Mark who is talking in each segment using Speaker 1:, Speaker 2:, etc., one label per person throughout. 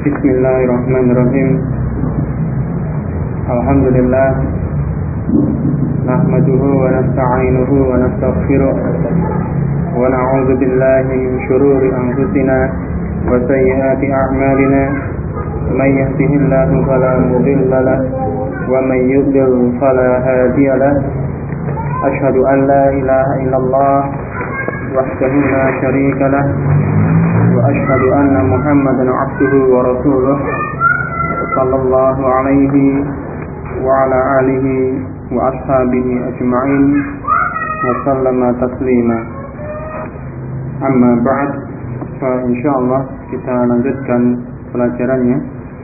Speaker 1: Bismillahirrahmanirrahim. Alhamdulillah. Nahmaduhu wa nasta'inuhu wa nastaghfiruh. Wa na'udzu billahi min shururi anfusina wa sayyiati a'malina. Man yahdihillahu fala mudilla lahu wa man yudlil fala hadiya lahu. Asyhadu an la ilaha illallah wahdahu la syarika lahu wa asyhadu anna Muhammadan 'abduhu wa rasuluh sallallahu alaihi wa ala alihi wa ashabihi ajma'in wa sallama taslima. Amma ba'd, fa insyaallah kita lanjutkan pelajarannya.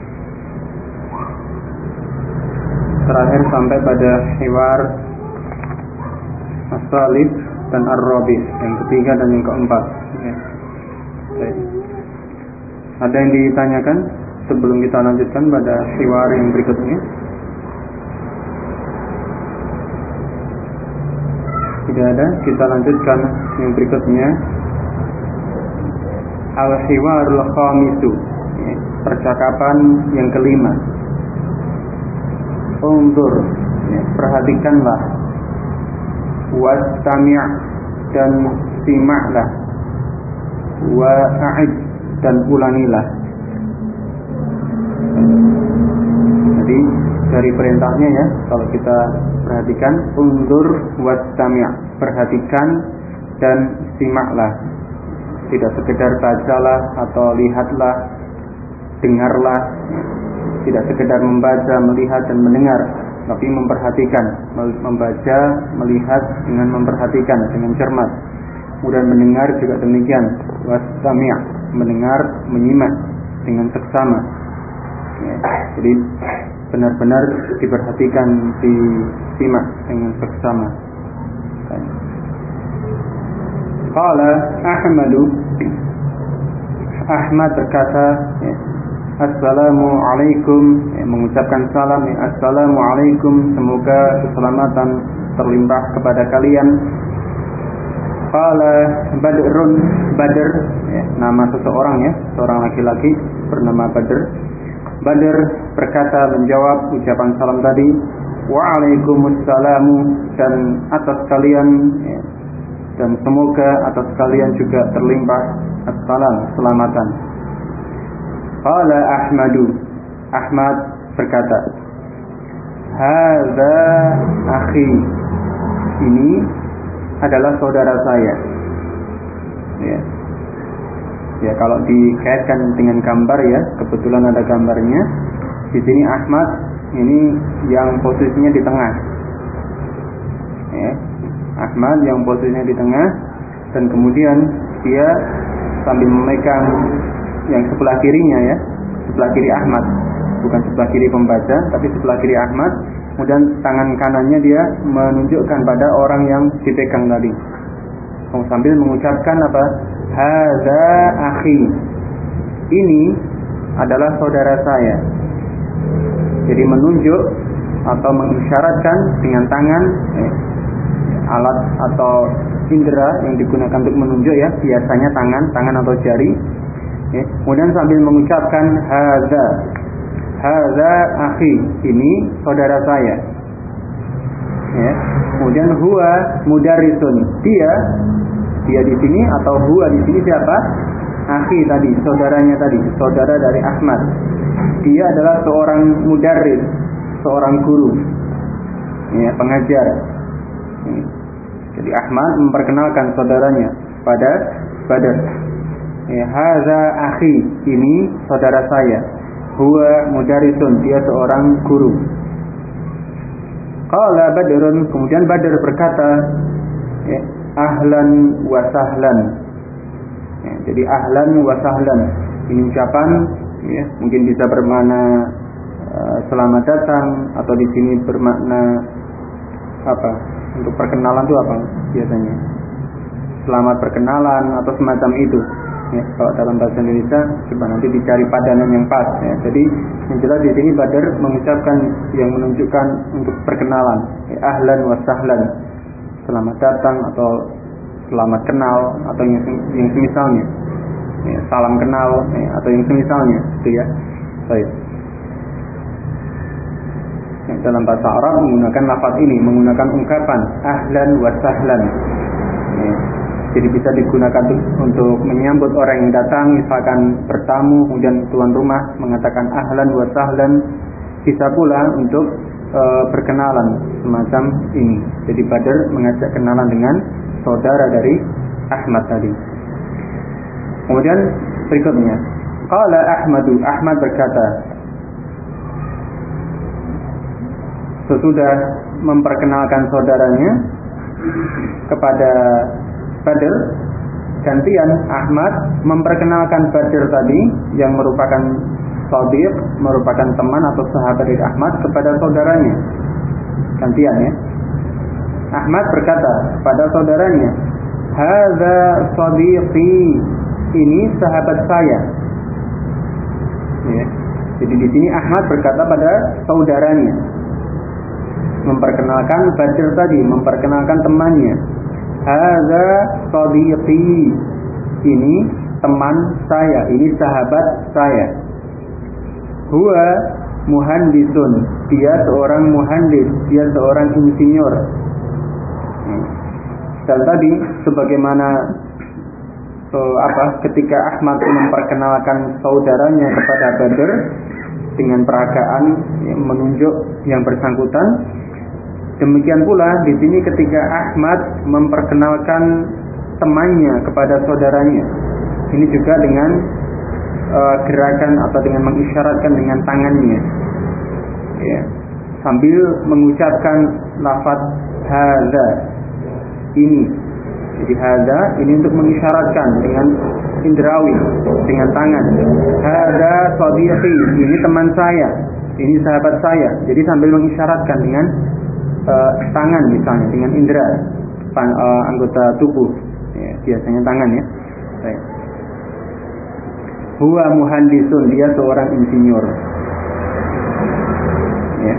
Speaker 1: Terakhir sampai pada hiwar as-salis dan ar-rabi, yang ketiga dan yang keempat. Ada yang ditanyakan sebelum kita lanjutkan pada hiwar yang berikutnya? Tidak ada, kita lanjutkan yang berikutnya. Al-hiwarul khamisu, percakapan yang kelima. Unzur, perhatikanlah. Wastami' dan simaklah. Wa'id dan ulangilah. Jadi dari perintahnya ya, kalau kita perhatikan, unzur wastami', perhatikan dan simaklah. Tidak sekedar bacalah atau lihatlah, dengarlah. Tidak sekedar membaca, melihat dan mendengar, tapi memperhatikan, membaca, melihat dengan memperhatikan, dengan cermat. Kemudian mendengar juga demikian, wastami', mendengar, menyimak dengan seksama. Ya, jadi benar-benar diperhatikan, disimak dengan seksama. Qala Ahmadu, Ahmad berkata, ya, Assalamualaikum, ya, mengucapkan salam, ya, Assalamualaikum, semoga keselamatan terlimpah kepada kalian. Qala Badrun, Badr, ya, nama seseorang ya, seorang laki-laki bernama Badr. Badr berkata, menjawab ucapan salam tadi, Wa'alaikumussalam, dan atas kalian, ya, dan semoga atas kalian juga terlimpah assalam, keselamatan. Qala Ahmadu, Ahmad berkata, Hadza akhi, ini adalah saudara saya. Ya. Ya, kalau dikaitkan dengan gambar ya, kebetulan ada gambarnya. Di sini Ahmad ini yang posisinya di tengah. Ya. Ahmad yang posisinya di tengah, dan kemudian dia sambil memegang yang sebelah kirinya ya, sebelah kiri Ahmad, bukan sebelah kiri pembaca, tapi sebelah kiri Ahmad. Kemudian tangan kanannya dia menunjukkan pada orang yang dipegang tadi, sambil mengucapkan apa? Hadza akhi, ini adalah saudara saya. Jadi menunjuk atau mengisyaratkan dengan tangan, alat atau indera yang digunakan untuk menunjuk ya, biasanya tangan atau jari. Ya. Kemudian sambil mengucapkan hadza akhi, ini saudara saya. Ya. Kemudian huwa mudarrisun, dia di sini, atau huwa di sini siapa? Akhi tadi, saudaranya tadi, saudara dari Ahmad. Dia adalah seorang mudarris, seorang guru, ya, pengajar. Ya. Jadi Ahmad memperkenalkan saudaranya pada Badr. Ya, hadza akhi, ini saudara saya. Huwa mudarrisun, dia seorang guru. Qala Badrun, kemudian Badr berkata, ya, ahlan wa sahlan. Ya, jadi ahlan wa sahlan, ini ucapan ya, mungkin bisa bermakna selamat datang, atau di sini bermakna apa? Untuk perkenalan itu apa biasanya? Selamat perkenalan atau semacam itu. Ya, kalau dalam bahasa Indonesia coba nanti dicari padanan yang pas. Ya. Jadi yang jelas di sini Badr mengucapkan yang menunjukkan untuk perkenalan. Ya, ahlan wa sahlan, selamat datang atau selamat kenal atau yang semisalnya. salam kenal atau yang semisalnya itu ya. Baik. Dalam bahasa Arab menggunakan lafaz ini, menggunakan ungkapan ahlan wa sahlan. Jadi bisa digunakan untuk menyambut orang yang datang, misalkan bertamu, kemudian tuan rumah mengatakan ahlan wa sahlan. Bisa pula untuk berkenalan semacam ini. Jadi Badr mengajak kenalan dengan saudara dari Ahmad tadi. Kemudian berikutnya, qala Ahmadu, Ahmad berkata, sesudah memperkenalkan saudaranya kepada Badr, gantian Ahmad memperkenalkan Badr tadi yang merupakan sadiq, merupakan teman atau sahabat dari Ahmad kepada saudaranya. Gantian ya. Ahmad berkata pada saudaranya, hadza sadiqi, ini sahabat saya. Ya. Jadi di sini Ahmad berkata pada saudaranya, memperkenalkan Badr tadi, memperkenalkan temannya. Hadza sadiqi, ini teman saya, ini sahabat saya. Huwa muhandisun, dia seorang muhandis, dia seorang insinyur. Dan tadi sebagaimana ketika Ahmad memperkenalkan saudaranya kepada Badr dengan peragaan yang menunjuk yang bersangkutan, demikian pula di sini ketika Ahmad memperkenalkan temannya kepada saudaranya, ini juga dengan gerakan atau dengan mengisyaratkan dengan tangannya, ya, sambil mengucapkan lafaz hadza, ini. Jadi hadza ini untuk mengisyaratkan dengan indrawi, dengan tangan. Hadza sadiqi, ini teman saya, ini sahabat saya. Jadi sambil mengisyaratkan dengan tangan misalnya, dengan indera anggota tubuh, ya, biasanya tangan ya. Baik. Huwa muhandisun, dia seorang insinyur. Ya.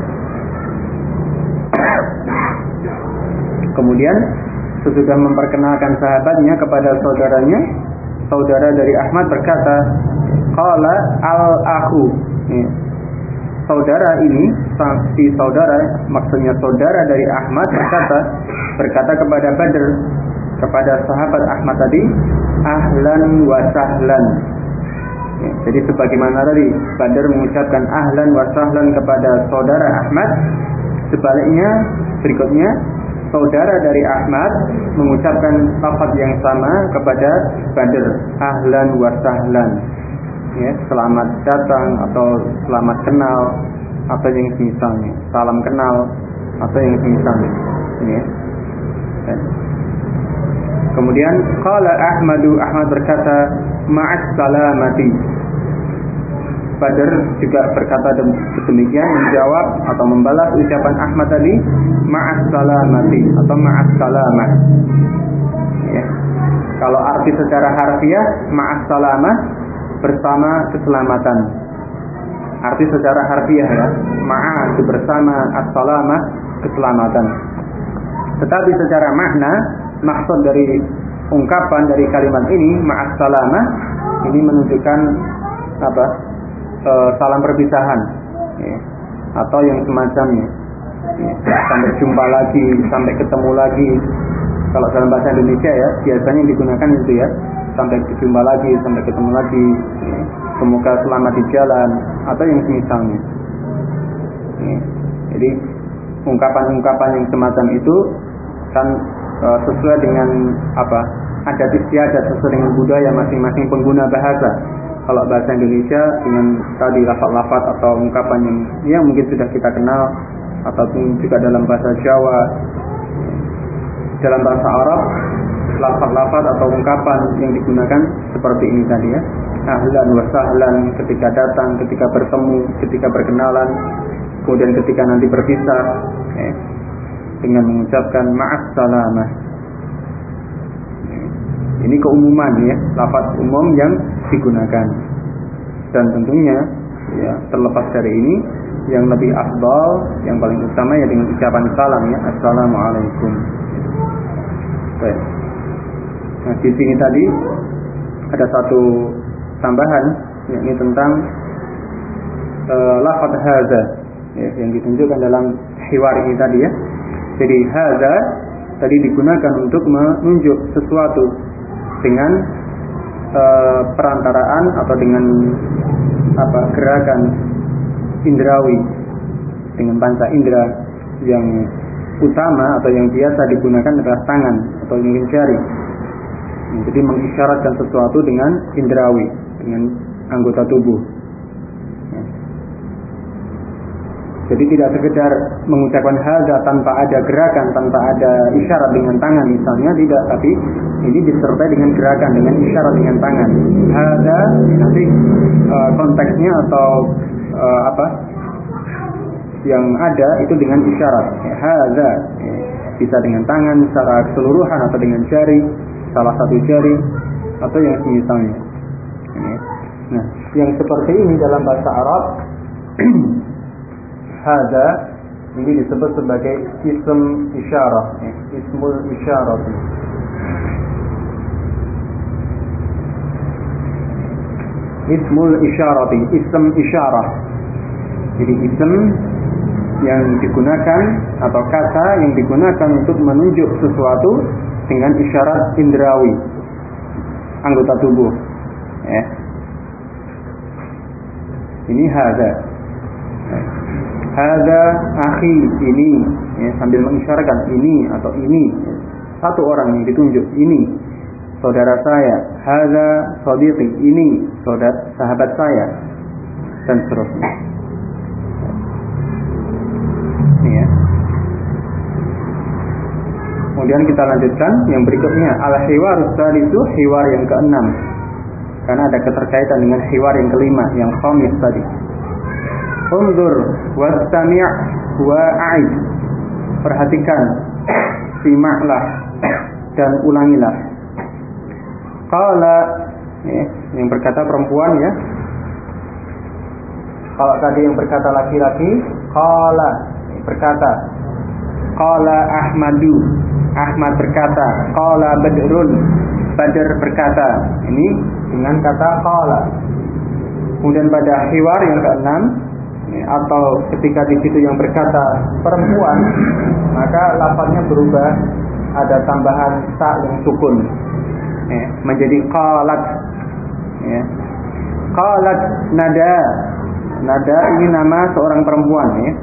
Speaker 1: Kemudian sesudah memperkenalkan sahabatnya kepada saudaranya, saudara dari Ahmad berkata, qala al-akhu. Ya. Saudara ini, si saudara, maksudnya saudara dari Ahmad berkata kepada Badr, kepada sahabat Ahmad tadi, ahlan wa sahlan. Ya, jadi sebagaimana tadi Badr mengucapkan ahlan wa sahlan kepada saudara Ahmad, sebaliknya berikutnya saudara dari Ahmad mengucapkan lafaz yang sama kepada Badr, ahlan wa sahlan. Ya, selamat datang atau selamat kenal atau yang semisalnya, salam kenal atau yang semisalnya. Ya. Kemudian qala Ahmadu, Ahmad berkata ma'as salamati. Badr juga berkata demikian, menjawab atau membalas ucapan Ahmad tadi, ma'as salamati atau ma'as salamah. Ya. Kalau arti secara harfiah ma'as salamah, bersama keselamatan. Arti secara harfiah ya, ma'a itu bersama, as-salamah keselamatan. Tetapi secara makna, maksud dari ungkapan dari kalimat ini ma'as salamah, ini menunjukkan salam perpisahan, ya, atau yang semacamnya, ya, sampai jumpa lagi, sampai ketemu lagi. Kalau dalam bahasa Indonesia ya biasanya digunakan itu ya, sampai jumpa lagi, sampai ketemu lagi, ya, semoga selamat di jalan atau yang semisalnya, ya. Jadi ungkapan-ungkapan yang semacam itu kan sesuai dengan adat istiadat, sesuai dengan budaya masing-masing pengguna bahasa. Kalau bahasa Indonesia dengan tadi lafaz-lafaz atau ungkapan yang mungkin sudah kita kenal, ataupun juga dalam bahasa Jawa, dalam bahasa Arab lafaz-lafaz atau ungkapan yang digunakan seperti ini tadi ya, ahlan wa sahlan ketika datang, ketika bertemu, ketika berkenalan, kemudian ketika nanti berpisah, ya, dengan mengucapkan ma'as salamah. Ini keumuman ya, lafaz umum yang digunakan. Dan tentunya ya, terlepas dari ini, yang lebih afdal, yang paling utama ya dengan ucapan salam ya, assalamualaikum. Baik. Nah, di sini tadi ada satu tambahan, yakni tentang lafaz hadza, ya, yang ditunjukkan dalam hiwar ini tadi ya. Jadi hadza tadi digunakan untuk menunjuk sesuatu dengan perantaraan atau dengan gerakan indrawi, dengan panca indera yang utama atau yang biasa digunakan adalah tangan atau mungkin jari. Jadi mengisyaratkan sesuatu dengan indrawi, dengan anggota tubuh. Jadi tidak sekedar mengucapkan hadza tanpa ada gerakan, tanpa ada isyarat dengan tangan misalnya, tidak, tapi ini disertai dengan gerakan, dengan isyarat dengan tangan. Hadza nanti konteksnya atau yang ada itu dengan isyarat. Hadza bisa dengan tangan secara keseluruhan atau dengan jari, salah satu jari atau yang semisalnya. Nah, yang seperti ini dalam bahasa Arab hadza ini disebut sebagai ism isyarah, ismul isyarah. Ismul isyarati, ism isyarah. Jadi ism yang digunakan atau kata yang digunakan untuk menunjuk sesuatu dengan isyarat indrawi, anggota tubuh. Ini hadza. Hadza akhi, ini, sambil mengisyaratkan ini atau ini, satu orang yang ditunjuk, ini saudara saya. Hadza shadiqi, ini sahabat saya, dan seterusnya. Ini ya. Kemudian kita lanjutkan yang berikutnya, al-hiwarus salisu, hiwar yang keenam, karena ada keterkaitan dengan hiwar yang kelima, yang khamis tadi. Unzur wastami' wa'id, perhatikan, simaklah dan ulangilah. Qala, yang berkata perempuan ya. Kalau tadi yang berkata laki-laki, qala, berkata. Qala Ahmadu, Ahmad berkata. Qala Badrun, Badr berkata. Ini dengan kata qala. Kemudian pada hiwar yang keenam, atau ketika di situ yang berkata perempuan, maka lafaznya berubah, ada tambahan ta yang sukun, menjadi qalat. Qalat nada. Nada ini nama seorang perempuan ya.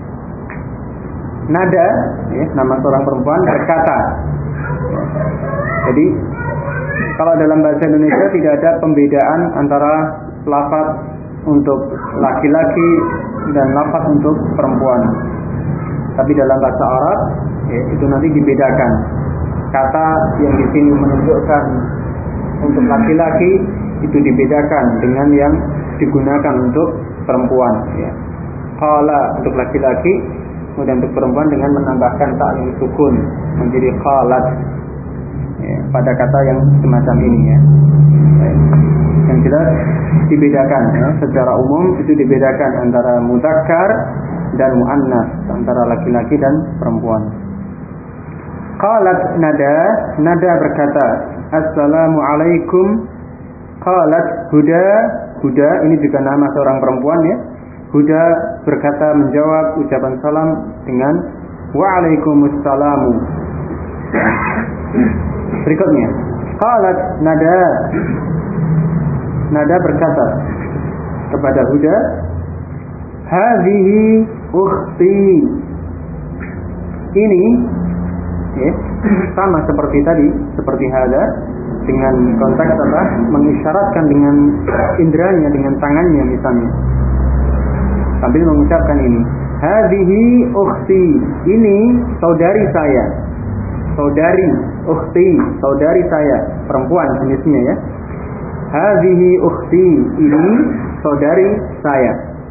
Speaker 1: Nada nama seorang perempuan berkata. Jadi kalau dalam bahasa Indonesia tidak ada pembedaan antara lafaz untuk laki-laki dan lafaz untuk perempuan. Tapi dalam bahasa Arab itu nanti dibedakan. Kata yang di sini menunjukkan untuk laki-laki itu dibedakan dengan yang digunakan untuk perempuan. Qala untuk laki-laki, kemudian untuk perempuan dengan menambahkan ta yang sukun menjadi qalat. Pada kata yang semacam ini ya. Yang jelas dibedakan ya. Secara umum itu dibedakan antara mudzakkar dan muannas, antara laki-laki dan perempuan. Qalat nada, nada berkata, assalamu alaikum. Qalat Huda, Huda ini juga nama seorang perempuan ya. Huda berkata menjawab ucapan salam dengan wa'alaikumussalam. Berikutnya, qalat nada, nada berkata kepada Huda, hadhihi ukhti. Ini sama seperti tadi, seperti hada, dengan konteks apa? Mengisyaratkan dengan indranya, dengan tangannya misalnya, sambil mengucapkan ini, hadhihi ukhti, ini saudari saya. Saudari, ukhti, saudari saya, perempuan jenisnya ya. Hadhihi ukhti, ini saudari saya.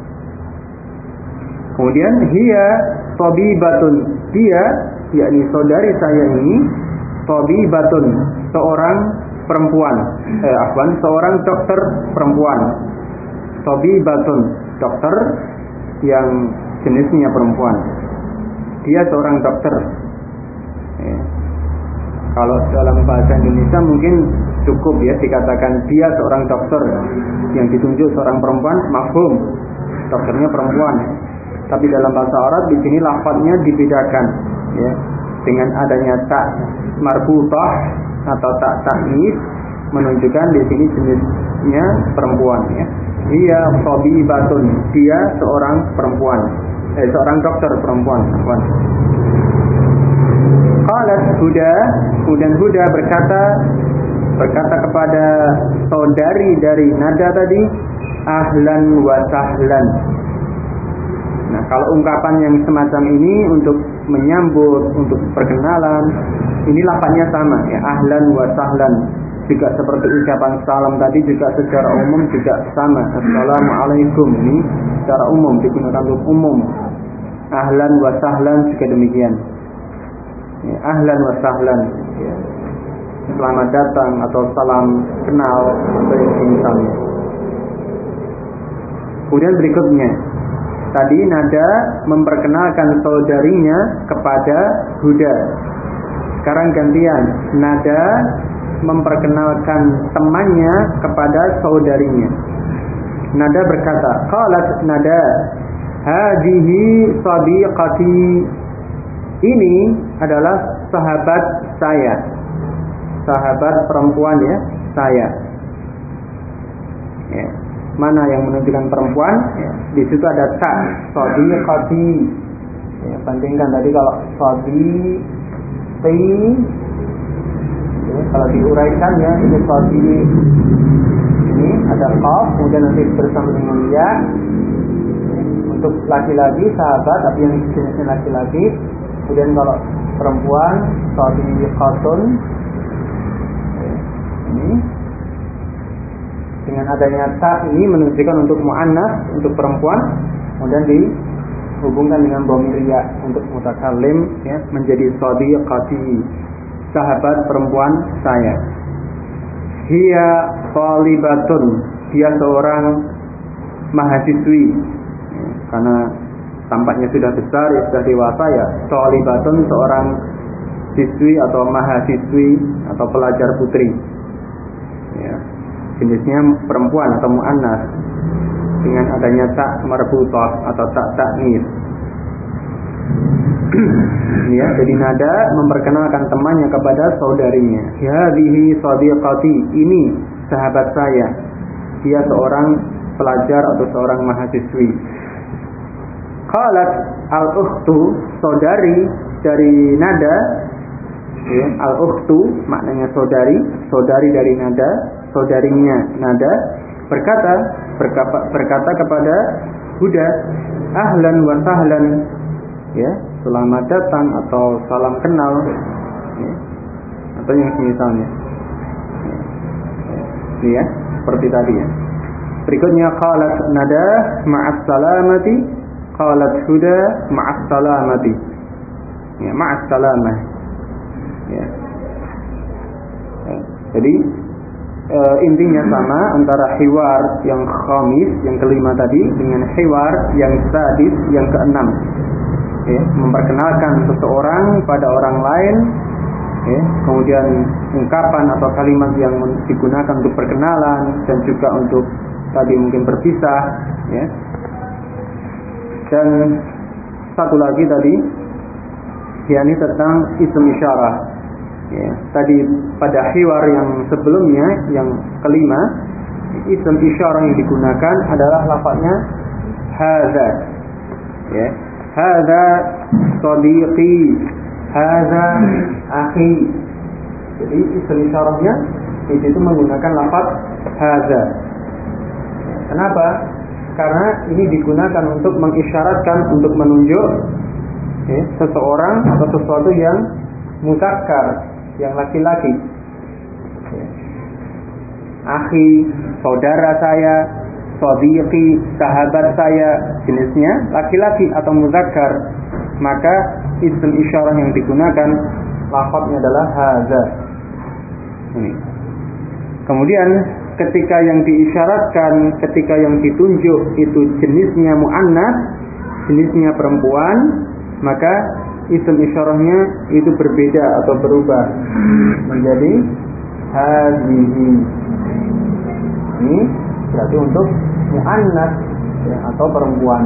Speaker 1: Kemudian hiya tabibatun, dia, yakni saudari saya ini, tabibatun, seorang perempuan, seorang dokter perempuan. Tabibatun, dokter yang jenisnya perempuan. Dia seorang dokter. Kalau dalam bahasa Indonesia mungkin cukup ya dikatakan dia seorang dokter yang ditunjuk seorang perempuan, mafhum, dokternya perempuan. Tapi dalam bahasa Arab di sini lafadznya dibedakan ya, dengan adanya tak marbutah atau tak ta'nis menunjukkan di sini jenisnya perempuan ya. Dia tabibatun, dia seorang perempuan, seorang dokter perempuan. Qalat Huda, kemudian Huda berkata kepada saudari dari Nada tadi, ahlan wa sahlan. Nah, kalau ungkapan yang semacam ini untuk menyambut, untuk perkenalan, ini lafaznya sama ya, ahlan wa sahlan. Juga seperti ucapan salam tadi juga secara umum juga sama. Assalamualaikum ini secara umum digunakan untuk umum. Ahlan wa sahlan juga demikian. Ya, ahlan wa sahlan. Ya. Selamat datang atau salam kenal atau yang misalnya. Kemudian berikutnya, tadi Nada memperkenalkan saudarinya kepada Huda. Sekarang gantian, Nada memperkenalkan temannya kepada saudarinya. Nada berkata, qalat Nada, hadhihi sadiqati. Ini adalah sahabat saya. Sahabat perempuan ya, saya. Ya. Mana yang menunjukkan perempuan? Ya. Di situ ada ta, sadiqati. Ya, bandingkan tadi kalau sadiqti. Ya, kalau diuraikan ya, ini sadiq. Ini ada qaf, kemudian nanti bersama dengan ya. Untuk laki-laki sahabat, tapi yang jenisnya laki-laki. Kemudian kalau perempuan sadiqatun. Ini dengan adanya ta ini menunjukkan untuk muannas, untuk perempuan, kemudian dihubungkan dengan dhamir ya untuk mutakallim ya, menjadi sadiqati, sahabat perempuan saya. Hiya talibatun, dia seorang mahasiswi ya, karena tampaknya sudah besar ya, sudah dewasa ya. Talibatun seorang siswi atau mahasiswi atau pelajar putri ya, jenisnya perempuan atau muannas dengan adanya tak marbutah atau tak ta'nis. Ya, jadi Nada memperkenalkan temannya kepada saudarinya. Hadhihi sadiqati, ini sahabat saya. Dia seorang pelajar atau seorang mahasiswi. Qalat al-ukhtu, saudari dari Nada. Ya, al-ukhtu maknanya saudari, saudari dari Nada, saudarinya Nada berkata kepada Huda, ahlan wa sahlan, ya, selamat datang atau salam kenal, ya, atau yang semisalnya. Ya, seperti tadi ya. Berikutnya qalat Nada ma'as salamati, qalat Huda ma'as salamati. Ya, ma'as salamah. Ya. Jadi intinya sama antara hiwar yang khamis yang kelima tadi dengan hiwar yang sadis yang keenam. Ya, memperkenalkan seseorang pada orang lain, ya, kemudian ungkapan atau kalimat yang digunakan untuk perkenalan dan juga untuk tadi mungkin berpisah, ya. Dan satu lagi tadi, yakni tentang ism isyarah. Ya, tadi pada hiwar yang sebelumnya yang kelima, ism isyarah yang digunakan adalah lafaznya hadza. Ya. Hadza sadiqi, hadza akhi. Jadi ism isyarahnya itu menggunakan lafaz hadza. Kenapa? Karena ini digunakan untuk mengisyaratkan, untuk menunjuk ya, seseorang atau sesuatu yang muzakkar, yang laki-laki. Akhi, saudara saya, sadiqi, sahabat saya, jenisnya laki-laki atau muzakkar, maka ism isyarah yang digunakan lafaznya adalah hadza. Ini. Kemudian ketika yang diisyaratkan, ketika yang ditunjuk itu jenisnya muannas, jenisnya perempuan, maka ism isyarahnya itu berbeda atau berubah menjadi hadhihi. Ini berarti untuk muannas ya, atau perempuan.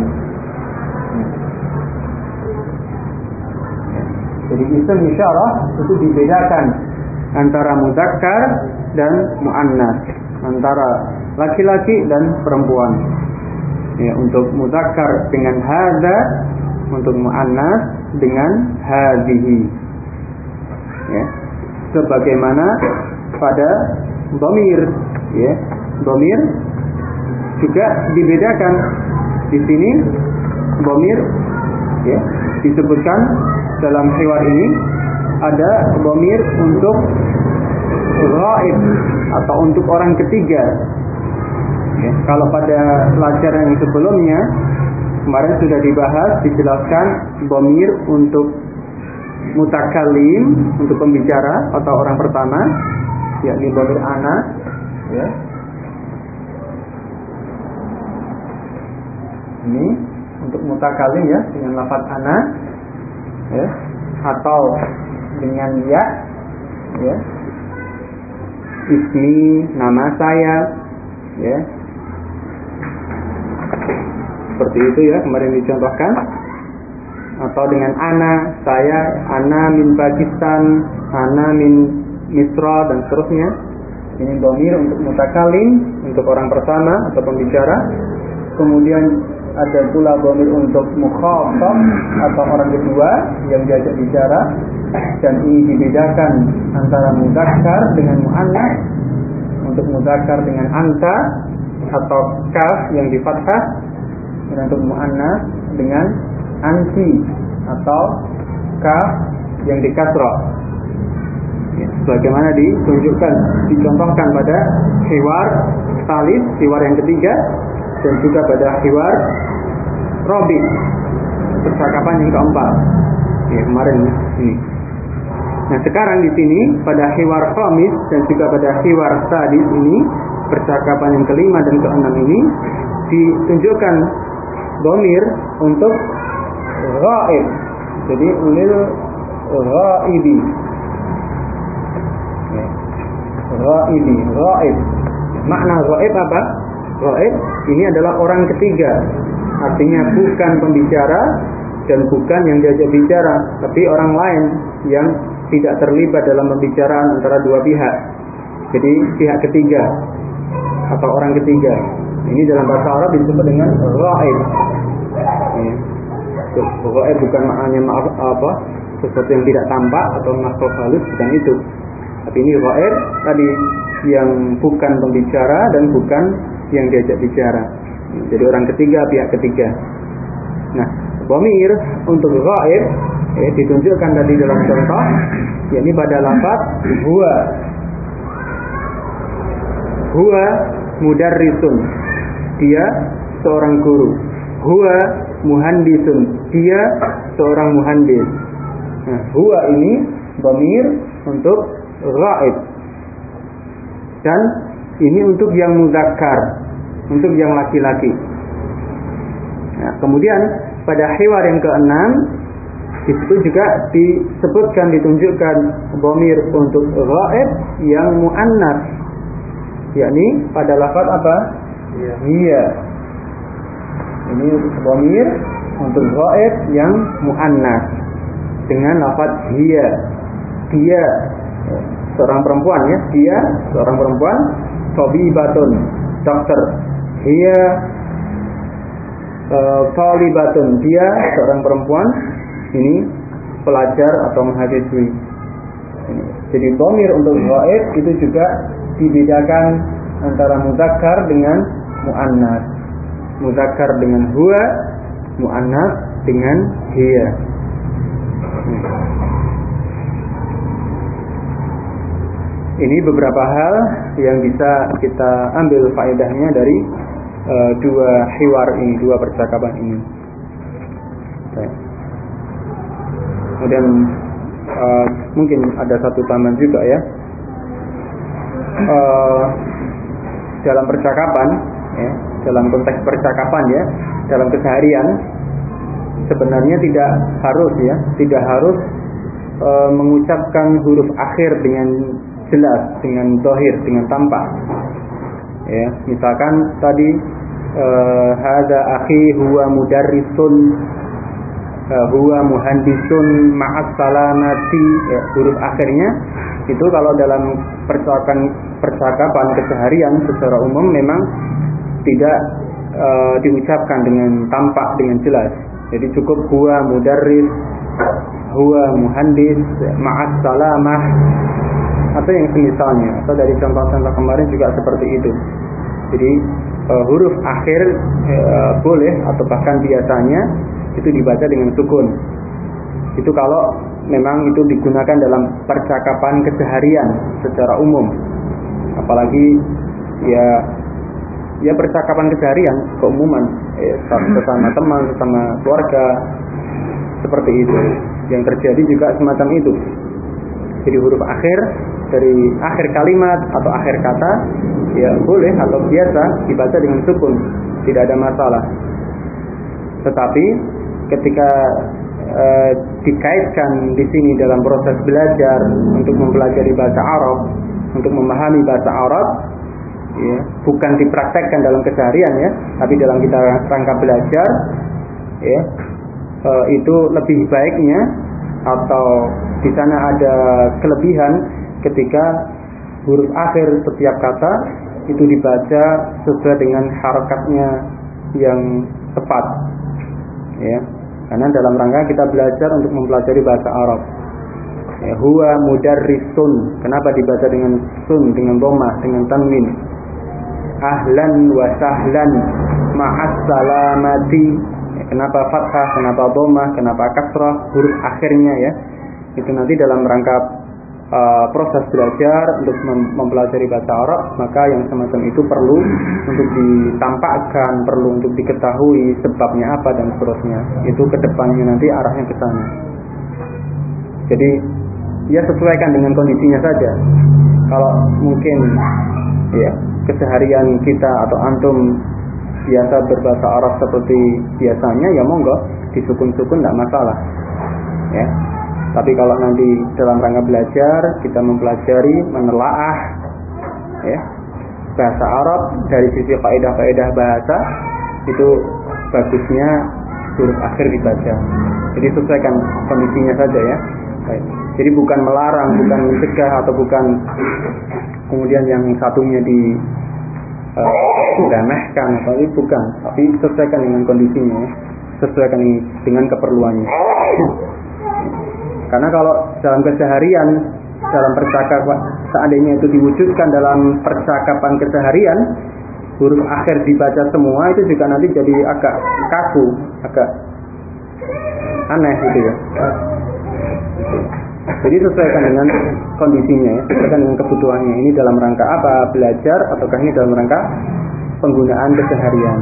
Speaker 1: Jadi isim isyarah itu dibedakan antara muzakkar dan muannas, antara laki-laki dan perempuan. Ya, untuk muzakkar dengan hadza, untuk muannas dengan hadhihi. Ya. Sebagaimana pada dhamir, ya. Dhamir juga dibedakan. Di sini dhamir ya, disebutkan dalam hiwar ini ada dhamir untuk ghaib atau untuk orang ketiga. Ya, kalau pada pelajaran yang sebelumnya kemarin sudah dibahas, dijelaskan dhamir untuk mutakallim, untuk pembicara atau orang pertama, yakni dhamir ana, ya. Ini untuk mutakallim ya, dengan lafaz ana, ya, atau dengan ya, ya. Ismi, nama saya, ya. Seperti itu ya, kemarin dicontohkan. Atau dengan ana, saya, ana min Pakistan, ana min Misra, dan seterusnya. Ini dhamir untuk mutakallim, untuk orang pertama atau pembicara. Kemudian ada pula dhamir untuk mukhatab atau orang kedua yang diajak bicara. Dan ini dibedakan antara muzakkar dengan muannas. Untuk muzakkar dengan anta atau kaf yang di fathah, dan untuk muannas dengan anti atau kaf yang di kasrah. Ya, sebagaimana ditunjukkan, dicontohkan pada hiwar salis, hiwar yang ketiga, dan juga pada hiwar rabi, percakapan yang keempat. Ya, kemarin ini. Nah, sekarang di sini pada hiwar khamis dan juga pada hiwar sadis ini, percakapan yang kelima dan keenam ini ditunjukkan dhamir untuk ghaib. Jadi lil ghaibi. Ya. Ghaibi, ghaib. Makna ghaib apa? Ghaib ini adalah orang ketiga. Artinya bukan pembicara dan bukan yang diajak bicara, tapi orang lain yang tidak terlibat dalam pembicaraan antara dua pihak. Jadi pihak ketiga atau orang ketiga. Ini dalam bahasa Arab disebut dengan ghaib. Ya. Ghaib bukan maknanya sesuatu yang tidak tampak atau makhluk halus, bukan itu. Tapi ini ghaib tadi yang bukan pembicara dan bukan yang diajak bicara. Jadi orang ketiga, pihak ketiga. Nah, dhamir untuk ghaib ditunjukkan tadi dalam contoh, yakni pada lafaz huwa. Huwa mudarrisun, dia seorang guru. Huwa muhandisun, dia seorang muhandis. Nah, huwa ini dhamir untuk ghaib. Dan ini untuk yang muzakkar, untuk yang laki-laki. Nah, kemudian pada hiwar yang keenam, di situ juga disebutkan, ditunjukkan dhamir untuk ghaib yang muannas, yakni pada lafaz apa? Hiya. Ini dhamir untuk ghaib yang muannas dengan lafaz hiya. Dia seorang perempuan ya, dia seorang perempuan, tabibatun, dokter. Hiya talibatun, dia seorang perempuan, ini pelajar atau mahasiswi. Jadi dhamir untuk ghaib itu juga dibedakan antara muzakkar dengan muannas. Muzakkar dengan huwa, muannas dengan hiya. Ini beberapa hal yang bisa kita ambil faedahnya dari dua hiwar ini, dua percakapan ini. Kemudian mungkin ada satu tambahan juga ya. Dalam percakapan ya, dalam konteks percakapan ya, dalam keseharian sebenarnya tidak harus mengucapkan huruf akhir dengan jelas, dengan zahir, dengan tampak. Ya, misalkan tadi hadza akhi huwa mudarrisun, huwa muhandisun ma'as salamati, ya, huruf akhirnya itu kalau dalam percakapan keseharian secara umum memang tidak diucapkan dengan tampak, dengan jelas. Jadi cukup huwa mudarris, huwa muhandis ma'as salamah, atau yang semisalnya, atau dari contoh-contoh kemarin juga seperti itu. Jadi huruf akhir boleh atau bahkan biasanya itu dibaca dengan sukun. Itu kalau memang itu digunakan dalam percakapan keseharian secara umum. Apalagi ya percakapan keseharian keumuman, sesama teman, sesama keluarga, seperti itu. Yang terjadi juga semacam itu. Jadi huruf akhir dari akhir kalimat atau akhir kata ya boleh atau biasa dibaca dengan sukun, tidak ada masalah. Tetapi ketika dikaitkan di sini dalam proses belajar untuk mempelajari bahasa Arab, untuk memahami bahasa Arab, ya, bukan dipraktekkan dalam keseharian ya, tapi dalam kita rangka belajar, ya, itu lebih baiknya atau di sana ada kelebihan ketika huruf akhir setiap kata itu dibaca sesuai dengan harakatnya yang tepat, ya. Karena dalam rangka kita belajar untuk mempelajari bahasa Arab. Ya, huwa mudarrisun. Kenapa dibaca dengan sun, dengan dhammah, dengan tanwin? Ahlan wa sahlan ma'as salamati. Ya, kenapa fathah, kenapa dhammah, kenapa kasrah, huruf akhirnya ya. Itu nanti dalam rangka proses belajar untuk mempelajari bahasa Arab, maka yang semacam itu perlu untuk ditampakkan, perlu untuk diketahui sebabnya apa dan seterusnya. Itu kedepannya nanti arahnya ke sana. Jadi ya sesuaikan dengan kondisinya saja. Kalau mungkin ya keseharian kita atau antum biasa berbahasa Arab seperti biasanya, ya monggo disukun-sukun tidak masalah. Ya. Tapi kalau nanti dalam rangka belajar kita mempelajari, menelaah ya, bahasa Arab dari sisi faedah-faedah bahasa, itu bagusnya huruf akhir dibaca. Jadi sesuaikan kondisinya saja ya. Baik. Jadi bukan melarang, bukan mencegah, atau bukan kemudian yang satunya diremehkan atau itu bukan. Tapi sesuaikan dengan kondisinya, sesuaikan dengan keperluannya. Karena kalau dalam keseharian, dalam percakapan, seandainya itu diwujudkan dalam percakapan keseharian, huruf akhir dibaca semua, itu juga nanti jadi agak kaku, agak aneh gitu ya. Jadi sesuaikan dengan kondisinya ya, sesuaikan dengan kebutuhannya. Ini dalam rangka apa? Belajar, ataukah ini dalam rangka penggunaan keseharian?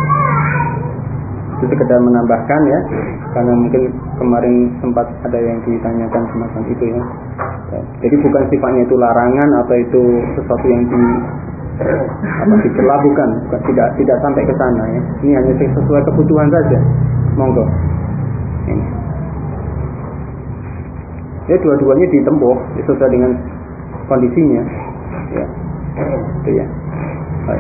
Speaker 1: Itu sekedar menambahkan ya, karena mungkin kemarin sempat ada yang ditanyakan semacam itu ya. Jadi bukan sifatnya itu larangan atau itu sesuatu yang dicela, bukan, tidak sampai ke sana ya. Ini hanya sesuai kebutuhan saja. Monggo. Ini. Ya dua-duanya ditempuh sesuai dengan kondisinya. Ya. Itu ya. Baik.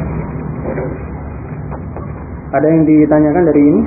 Speaker 1: Ada yang ditanyakan dari ini?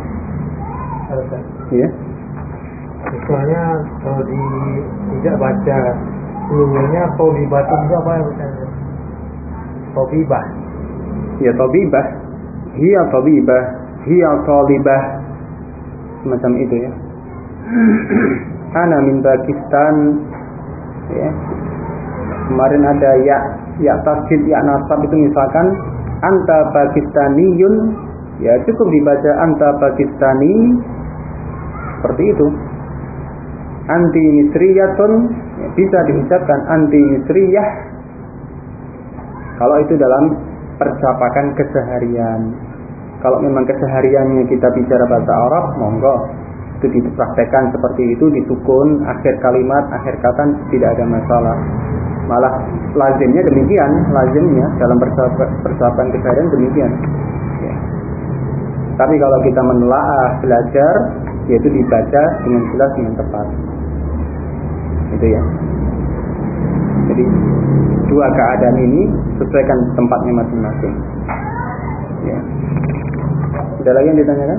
Speaker 1: Iya.
Speaker 2: Misalnya kalau tidak baca sebelumnya tobibah itu apa ya bacanya? Tobibah.
Speaker 1: Ya tobibah. Hiya tobibah. Hiya tobibah. Semacam itu ya. Ana min Pakistan. Ya. Kemarin ada ya tasjid, ya nasab itu misalkan anta Pakistaniyun. Ya cukup dibaca anta Pakistani, seperti itu. Anti misriyatun, ya, bisa diucapkan anti misriyah kalau itu dalam percakapan keseharian. Kalau memang kesehariannya kita bicara bahasa Arab, monggo itu dipraktekkan seperti itu, disukun akhir kalimat, akhir kata, tidak ada masalah. Malah lazimnya demikian, lazimnya dalam percakapan keseharian demikian. Ya. Tapi kalau kita menelaah belajar, yaitu dibaca dengan jelas, dengan tepat. Itu ya. Jadi dua keadaan ini sesuaikan tempatnya masing-masing. Ya. Ada lagi yang ditanyakan?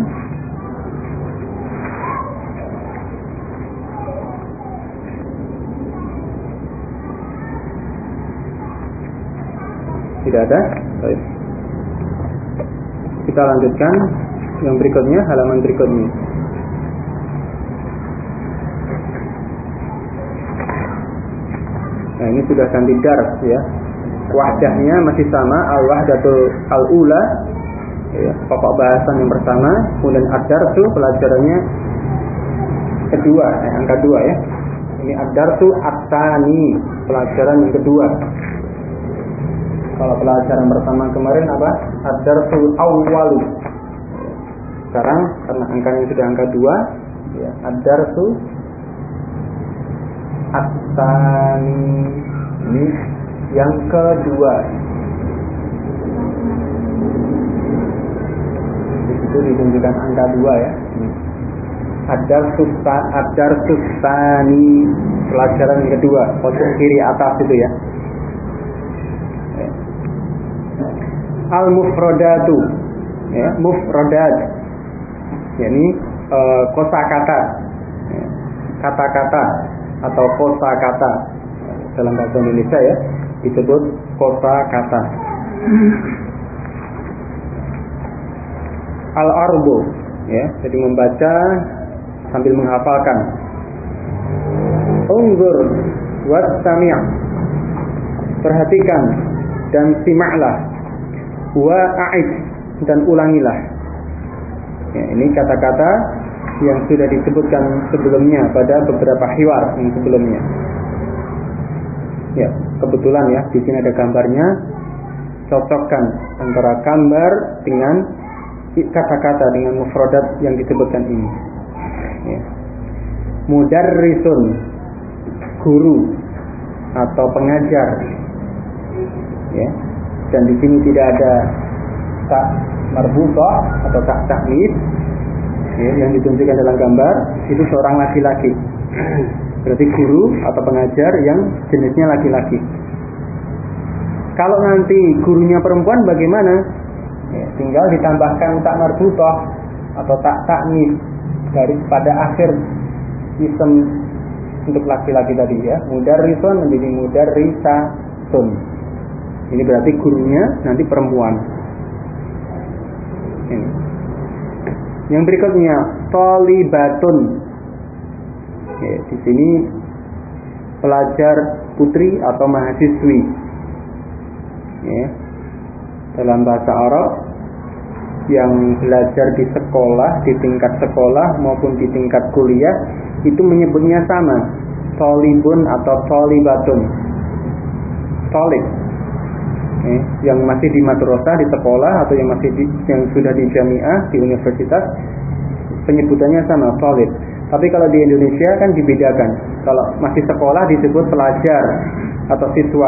Speaker 1: Tidak ada? Baik. Kita lanjutkan yang berikutnya, halaman berikutnya. Nah, ini sudah ganti dars ya. Wahdahnya masih sama, al-wahdatul al-ula ya, pokok bahasan yang pertama. Kemudian ad-darsu, pelajarannya kedua, angka 2 ya. Ini ad-darsu at-tani, pelajaran yang kedua. Kalau pelajaran pertama kemarin apa? Ad-darsul awwalu. Sekarang karena angkanya sudah angka 2 ya, ad-darsu at-tani, ini yang kedua. Di situ ditunjukkan angka 2 ya. Ad-darsu tani, pelajaran yang kedua, pojok kiri atas itu ya. Al-mufradatu ya, mufradat yakni kosakata ya, kata-kata atau kosakata dalam bahasa Indonesia ya disebut kosakata. Al-arbu ya, jadi membaca sambil menghafalkan. Unzur wastami', perhatikan dan simaklah. Wa'id, dan ulangilah. Ya, ini kata-kata yang sudah disebutkan sebelumnya pada beberapa hiwar yang sebelumnya. Ya, kebetulan ya di sini ada gambarnya. Cocokkan antara gambar dengan kata-kata dengan mufradat yang disebutkan ini. Ya. Mudarrisun, guru atau pengajar. Ya. Dan di sini tidak ada tak marbutah atau tak taklif ya, yang ditunjukkan dalam gambar itu seorang laki-laki. Berarti guru atau pengajar yang jenisnya laki-laki. Kalau nanti gurunya perempuan bagaimana? Ya, tinggal ditambahkan tak marbutah atau tak taklif dari pada akhir isim untuk laki-laki tadi ya. Mudarrisun menjadi mudarrisatun. Ini berarti gurunya nanti perempuan. Ini. Yang berikutnya thalibatun. Ya, di sini pelajar putri atau mahasiswi. Ya. Dalam bahasa Arab yang belajar di sekolah, di tingkat sekolah maupun di tingkat kuliah itu menyebutnya sama, thalibun atau thalibatun. Thalib yang masih di madrasah di sekolah atau yang masih yang sudah di jamiah di universitas penyebutannya sama thalib. Tapi kalau di Indonesia kan dibedakan. Kalau masih sekolah disebut pelajar atau siswa.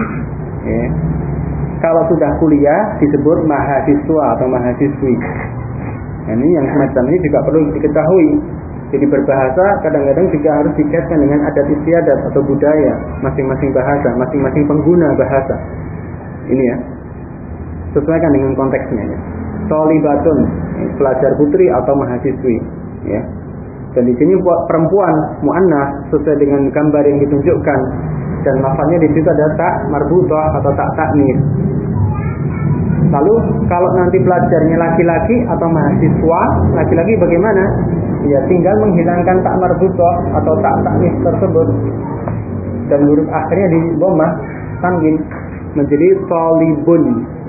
Speaker 1: Kalau sudah kuliah disebut mahasiswa atau mahasiswi. Ini yang semacam ini juga perlu diketahui. Jadi berbahasa kadang-kadang juga harus dikaitkan dengan adat istiadat atau budaya masing-masing bahasa, masing-masing pengguna bahasa. Ini ya, sesuaikan dengan konteksnya ya. Thalibatun, pelajar putri atau mahasiswi ya. Dan di sini perempuan muannas sesuai dengan gambar yang ditunjukkan dan lafaznya di situ ada tak marbutah atau tak taknis. Lalu kalau nanti pelajarnya laki-laki atau mahasiswa laki-laki bagaimana? Ya tinggal menghilangkan tak marbutah atau tak taknis tersebut dan huruf akhirnya di dhammah tanwin menjadi thalibun.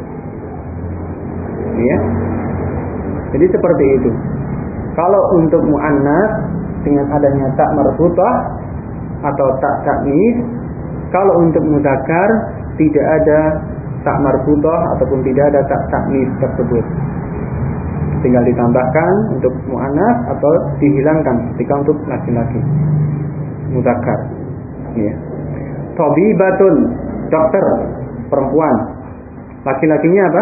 Speaker 1: Ya. Jadi seperti itu. Kalau untuk muannas dengan adanya tak marbutah atau tak taknis, kalau untuk mudzakkar tidak ada tak marbutah ataupun tidak ada tak taknis tersebut. Tinggal ditambahkan untuk muannas atau dihilangkan ketika untuk laki-laki. Mudzakkar. Ya. Tabibatun, dokter perempuan. Laki-lakinya apa?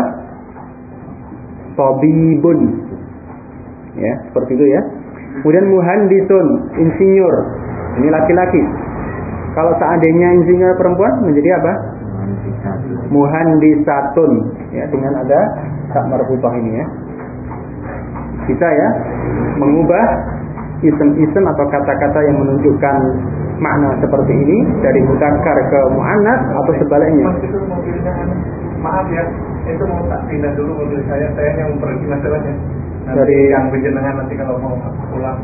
Speaker 1: Tabibun. Ya, seperti itu ya. Kemudian muhandisun, insinyur. Ini laki-laki. Kalau seandainya insinyur perempuan menjadi apa? Muhandisatun, ya, dengan ada tak marbutah ini ya. Bisa ya mengubah isim-isim atau kata-kata yang menunjukkan makna seperti ini dari mudzakkar ke muannas atau sebaliknya.
Speaker 2: Mas itu mobilnya, maaf ya, itu mau tak pindah dulu mobil saya yang pergi masalahnya. Nanti dari yang berjenengan nanti kalau mau pulang.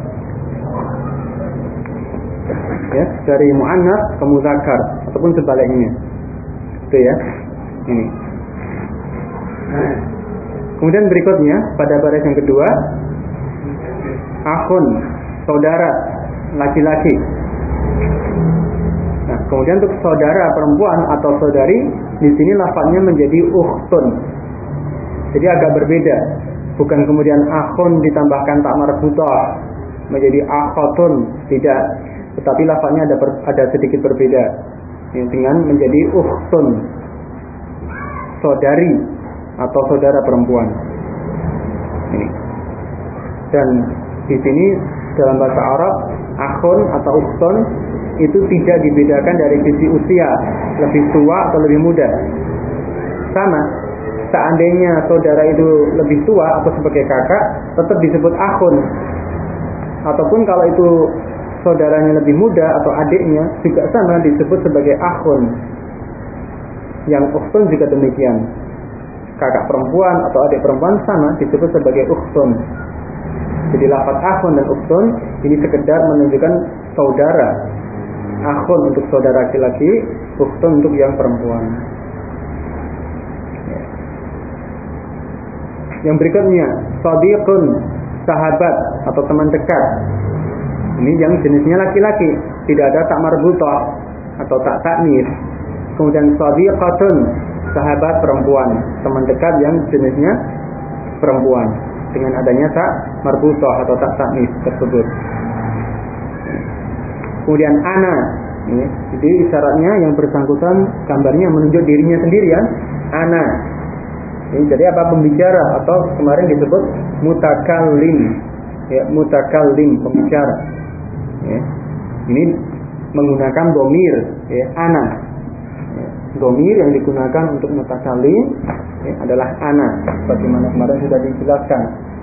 Speaker 1: Ya, dari muannas ke mudzakkar ataupun sebaliknya. Itu ya. Ini. Kemudian berikutnya pada baris yang kedua, akhun, saudara laki-laki. Nah, kemudian untuk saudara perempuan atau saudari di sini lafadznya menjadi ukhtun. Jadi agak berbeda. Bukan kemudian akhun ditambahkan tak marbutah menjadi akhatun, tidak. Tetapi lafadznya ada sedikit berbeda. Dengan menjadi ukhtun, saudari atau saudara perempuan. Ini. Dan di sini dalam bahasa Arab akhun atau ukhtun itu tidak dibedakan dari sisi usia, lebih tua atau lebih muda. Sama, seandainya saudara itu lebih tua atau sebagai kakak, tetap disebut akhun. Ataupun kalau itu saudaranya lebih muda atau adiknya, juga sama disebut sebagai akhun. Yang ukhtun juga demikian. Kakak perempuan atau adik perempuan sama disebut sebagai ukhtun. Jadi lafaz akhun dan ukhtun ini sekedar menunjukkan saudara. Akhun untuk saudara laki-laki, ukhtun untuk yang perempuan. Yang berikutnya, shadiqun, sahabat atau teman dekat. Ini yang jenisnya laki-laki, tidak ada tak marbutah atau tak ta'nis. Kemudian shadiqatun, sahabat perempuan, teman dekat yang jenisnya perempuan, dengan adanya tak marbutah atau tak ta'nis tersebut. Kemudian ana, ini, jadi isyaratnya yang bersangkutan gambarnya menunjuk dirinya sendiri ya, ana. Ini jadi apa? Pembicara atau kemarin disebut mutakallim, ya, mutakallim, pembicara. Ya. Ini menggunakan dhamir, ya, ana. Ya. Dhamir yang digunakan untuk mutakallim ya, adalah ana, bagaimana kemarin sudah dijelaskan.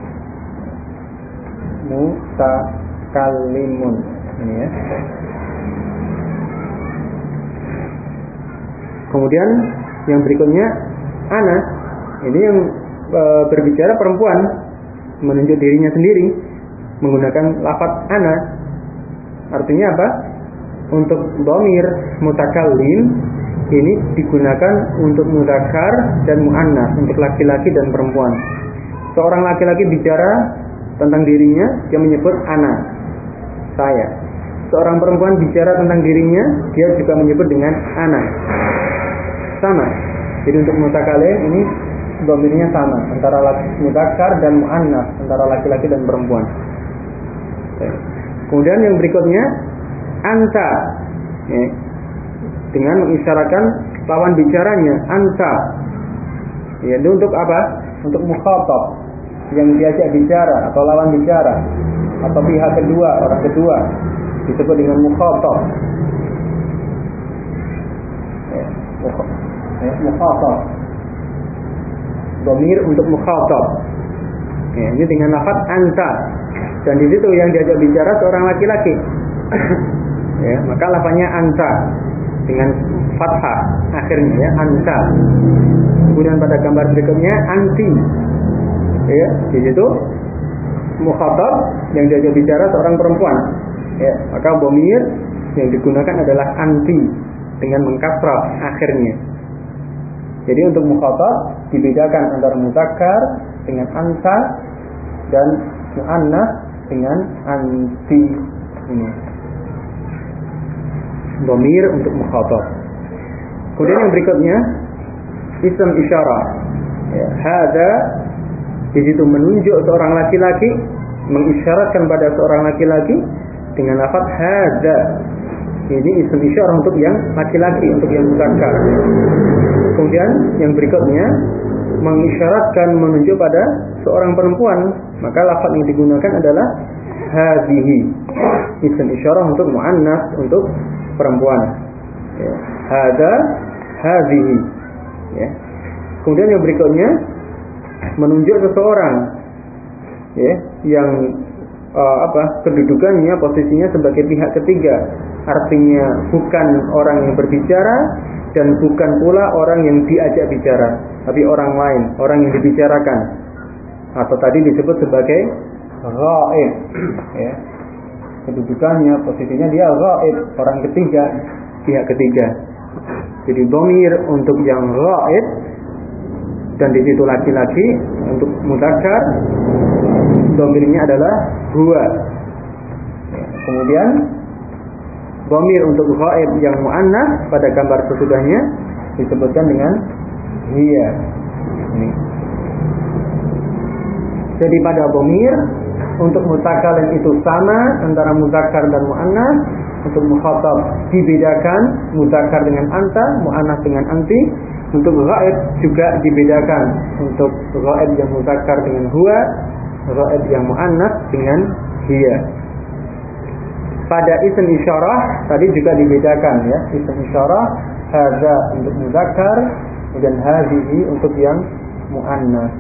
Speaker 1: Mutakallimun. Ini ya. Kemudian yang berikutnya ana, ini yang berbicara perempuan, menunjuk dirinya sendiri menggunakan lafaz ana. Artinya apa? Untuk dhamir mutakallim ini digunakan untuk mudzakkar dan muannas, untuk laki-laki dan perempuan. Seorang laki-laki bicara tentang dirinya, dia menyebut ana, saya. Seorang perempuan bicara tentang dirinya, dia juga menyebut dengan ana. Sama. Jadi untuk mutakallim ini dhamirnya sama antara mudzakkar dan muannas, antara laki-laki dan perempuan. Kemudian yang berikutnya anta, ya, dengan mengisyaratkan lawan bicaranya anta. Ya, itu untuk apa? Untuk mukhatab, yang diajak bicara atau lawan bicara atau pihak kedua, orang kedua, disebut dengan mukhatab. Ya, mukhatab. Dhamir untuk mukhatab. Ya, ini dengan lafaz anta. Dan di situ yang diajak bicara seorang laki-laki. Ya, maka lafaznya anta dengan fathah akhirnya ya, anta. Kemudian pada gambar berikutnya anti. Ya, di situ mukhatab yang diajak bicara seorang perempuan. Ya, maka dhamir yang digunakan adalah anti dengan mengkasrah akhirnya. Jadi untuk mukhatab dibedakan antara mudzakkar dengan anta dan muannas dengan anti. Ini dhamir untuk mukhatab. Kemudian yang berikutnya ism isyarah. Ya, hadza di situ menunjuk seorang laki-laki, mengisyaratkan pada seorang laki-laki dengan lafaz hadza. Ini ism isyarah untuk yang laki-laki, untuk yang mudzakkar. Kemudian yang berikutnya mengisyaratkan, menunjuk pada seorang perempuan, maka lafaz yang digunakan adalah hadhihi. Ism isyarah untuk muannas, untuk perempuan. Ya. Hada, hadhihi. Ya. Kemudian yang berikutnya menunjuk seseorang, ya, yang kedudukannya, posisinya sebagai pihak ketiga. Artinya bukan orang yang berbicara dan bukan pula orang yang diajak bicara, tapi orang lain, orang yang dibicarakan. Atau tadi disebut sebagai ghaib, ya. Kedudukannya, posisinya dia ghaib, orang ketiga, pihak ketiga. Jadi dhamir untuk yang ghaib, dan di situ laki-laki, untuk mudzakkar dhamirnya adalah huwa. Ya. Kemudian dhamir untuk ghaib yang muannats pada gambar sesudahnya disebutkan dengan hiya. Ini. Jadi pada dhamir untuk mutakalim itu sama antara mudzakkar dan muannats. Untuk mukhatab dibedakan, mudzakkar dengan anta, muannats dengan anti. Untuk ghaib juga dibedakan, untuk ghaib yang mudzakkar dengan huwa, ghaib yang muannats dengan hiya. Pada isim isyarah tadi juga dibedakan, ya. Isim isyarah hadza untuk mudzakkar dan hadhihi untuk yang muannats.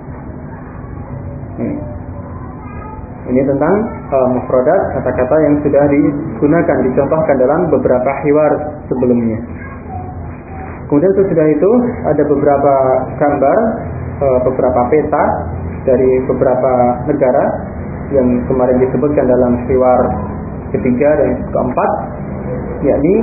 Speaker 1: Ini tentang mufradat, kata-kata yang sudah digunakan, dicontohkan dalam beberapa hiwar sebelumnya. Kemudian sesudah itu ada beberapa gambar, beberapa peta dari beberapa negara yang kemarin disebutkan dalam hiwar ketiga dan keempat, yakni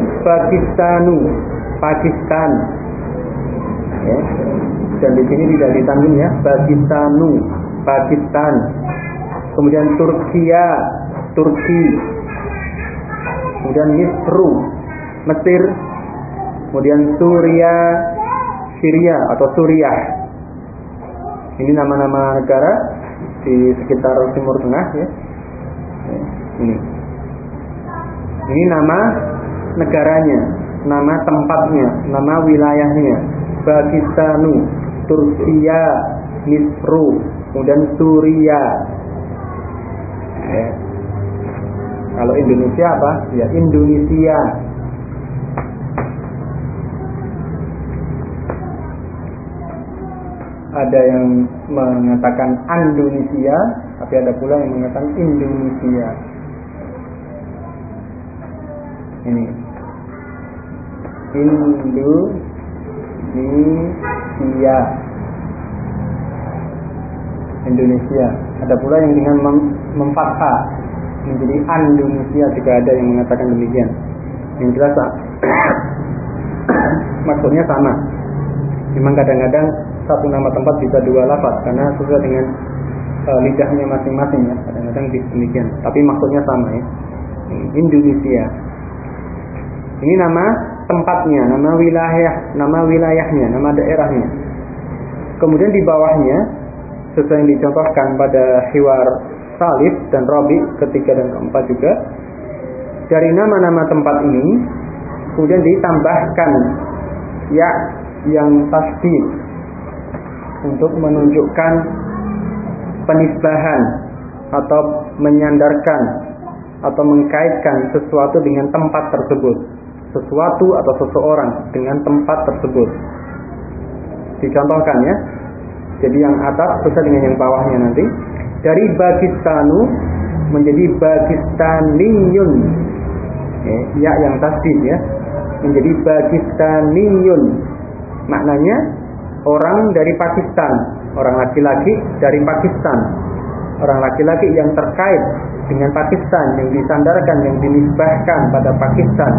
Speaker 1: Pakistan, ya. Dan di sini tidak ditanggung, ya, Pakistan. Kemudian Turki. Kemudian Mesir. Kemudian Syria atau Suriah. Ini nama-nama negara di sekitar Timur Tengah, ya. Ini nama negaranya, nama tempatnya, nama wilayahnya. Pakistanu, Turkiya, Misru, kemudian Suriah. Ya. Kalau Indonesia apa? Ya, Indonesia. Ada yang mengatakan Indonesia, tapi ada pula yang mengatakan Indonesia. Ini Indonesia. Ada pula yang dengan memfathah menjadi Indonesia, juga ada yang mengatakan demikian. Yang jelas maksudnya sama. Memang kadang-kadang satu nama tempat bisa dua lafaz karena sesuai dengan lidahnya masing-masing, ya. Kadang-kadang demikian, tapi maksudnya sama, ya. Indonesia. Ini nama tempatnya, nama wilayahnya, nama daerahnya. Kemudian di bawahnya, sesuai yang dicontohkan pada hiwar Salif dan Rabi ketiga dan keempat juga, dari nama-nama tempat ini kemudian ditambahkan ya yang tasdid untuk menunjukkan penisbahan atau menyandarkan atau mengkaitkan sesuatu dengan tempat tersebut, sesuatu atau seseorang dengan tempat tersebut. Dicontohkan, ya. Jadi yang atas sesuai dengan yang bawahnya nanti. Dari Pakistanu menjadi Pakistaniyun. Ya yang tasdid, ya. Menjadi Pakistaniyun. Maknanya orang dari Pakistan, orang laki-laki dari Pakistan. Orang laki-laki yang terkait dengan Pakistan, yang disandarkan, yang dinisbahkan pada Pakistan.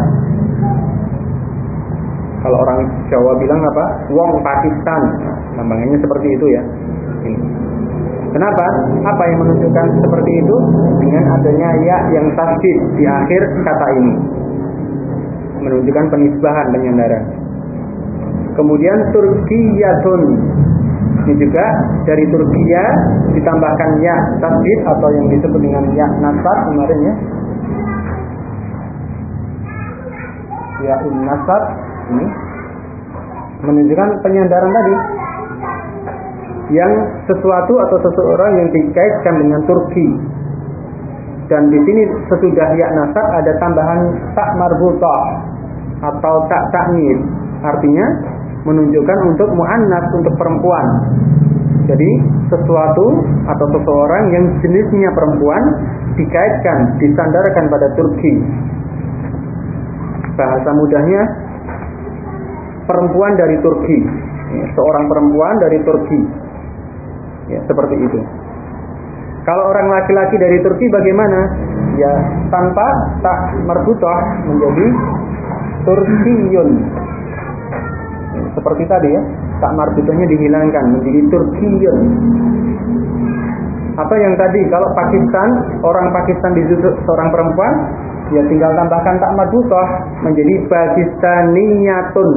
Speaker 1: Kalau orang Jawa bilang apa? Wong Pakistan. Namanya seperti itu, ya. Ini. Kenapa? Apa yang menunjukkan seperti itu? Dengan adanya ya yang tasdid di akhir kata ini, menunjukkan penisbahan, penyandaran. Kemudian Turkiyatun. Ini juga dari Turkiya ditambahkan ya tasdid atau yang disebut dengan ya nasab kemarin, ya. Ya nasab ini menunjukkan penyandaran tadi, yang sesuatu atau seseorang yang dikaitkan dengan Turki. Dan di sini sesudah ya nasab ada tambahan tak marbutah atau tak ta'nis, artinya menunjukkan untuk muannas, untuk perempuan. Jadi sesuatu atau seseorang yang jenisnya perempuan dikaitkan, disandarkan pada Turki. Bahasa mudahnya perempuan dari Turki, seorang perempuan dari Turki, ya, seperti itu. Kalau orang laki-laki dari Turki bagaimana? Ya tanpa tak marbutah menjadi Turkiyun. Seperti tadi ya, tak marbutahnya dihilangkan menjadi Turkiyun. Atau yang tadi, kalau Pakistan, orang Pakistan dituduh seorang perempuan, ya tinggal tambahkan tak marbutah menjadi Pakistaniyatun.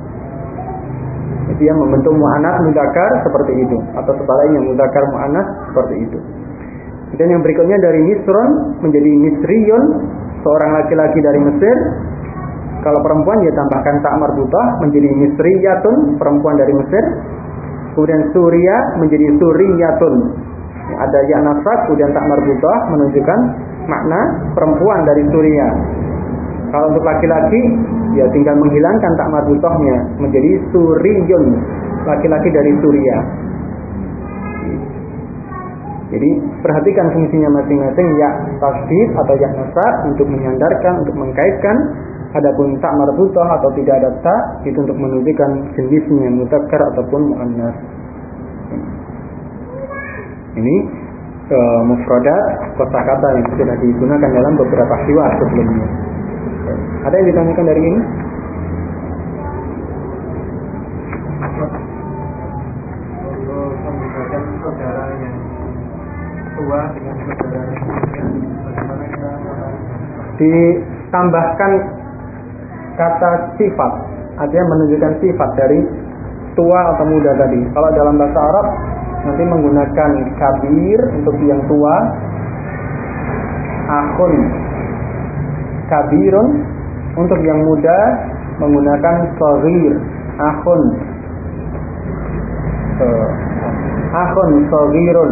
Speaker 1: Jadi yang membentuk mu'anats mudzakkar seperti itu, atau sebaliknya mudzakkar mu'anats seperti itu. Dan yang berikutnya dari Misrun menjadi Misriyun, seorang laki-laki dari Mesir. Kalau perempuan dia tambahkan tak marbutah menjadi Misriyatun, perempuan dari Mesir. Kemudian Suria menjadi Suriyatun. Ada ya nasab kemudian tak marbutah menunjukkan makna perempuan dari Suria. Kalau untuk laki-laki ya tinggal menghilangkan tak marbutahnya menjadi Suriyun, laki-laki dari Suria. Jadi perhatikan fungsinya masing-masing, ya tasdid atau ya nasab untuk menyandarkan, untuk mengkaitkan. Adapun tak marbutah atau tidak ada tak itu untuk menunjukkan jenisnya mudzakkar ataupun muannas. Ini mufradat kosakata yang sudah digunakan dalam beberapa hiwar sebelumnya. Ada yang ditanyakan dari ini?
Speaker 2: Untuk membedakan saudara yang tua dengan saudara yang muda, bagaimana kita
Speaker 1: ditambahkan kata sifat, artinya menunjukkan sifat dari tua atau muda tadi. Kalau dalam bahasa Arab nanti menggunakan kabir untuk yang tua, akhun kabirun, untuk yang muda menggunakan shaghir, akhun shaghirun,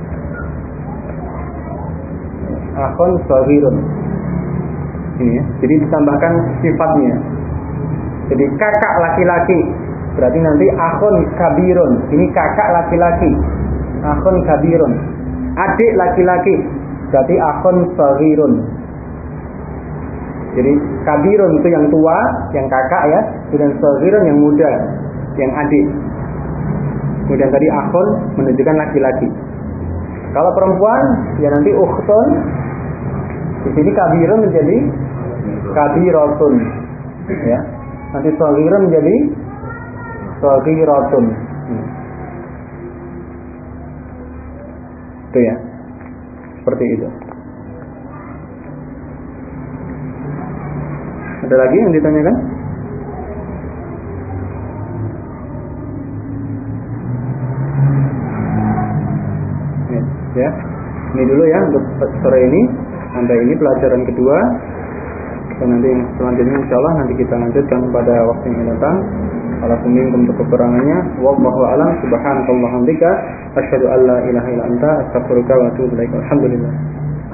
Speaker 1: akhun shaghirun. Ini ya. Jadi ditambahkan sifatnya. Jadi kakak laki-laki, berarti nanti akhun kabirun. Ini kakak laki-laki, akhun kabirun. Adik laki-laki, berarti akhun shaghirun. Jadi kabirun itu yang tua, yang kakak ya, kemudian shaghirun yang muda, yang adik. Kemudian tadi akhun menunjukkan laki-laki. Kalau perempuan ya nanti ukhtun. Di sini kabirun menjadi kabiratun, ya. Nanti shaghirun menjadi shaghiratun. Itu ya. Seperti itu. Ada lagi yang ditanyakan? Ya. Ini dulu ya untuk sore ini. Sampai ini pelajaran kedua. Dan nanti yang selanjutnya insyaallah nanti kita lanjutkan pada waktu yang datang. Kalau minkum untuk kekurangannya, wallahu a'lam. Subhanakallahumma wa bihamdika asyhadu an la ilaha illa anta astaghfiruka wa atubu ilaik. Alhamdulillah.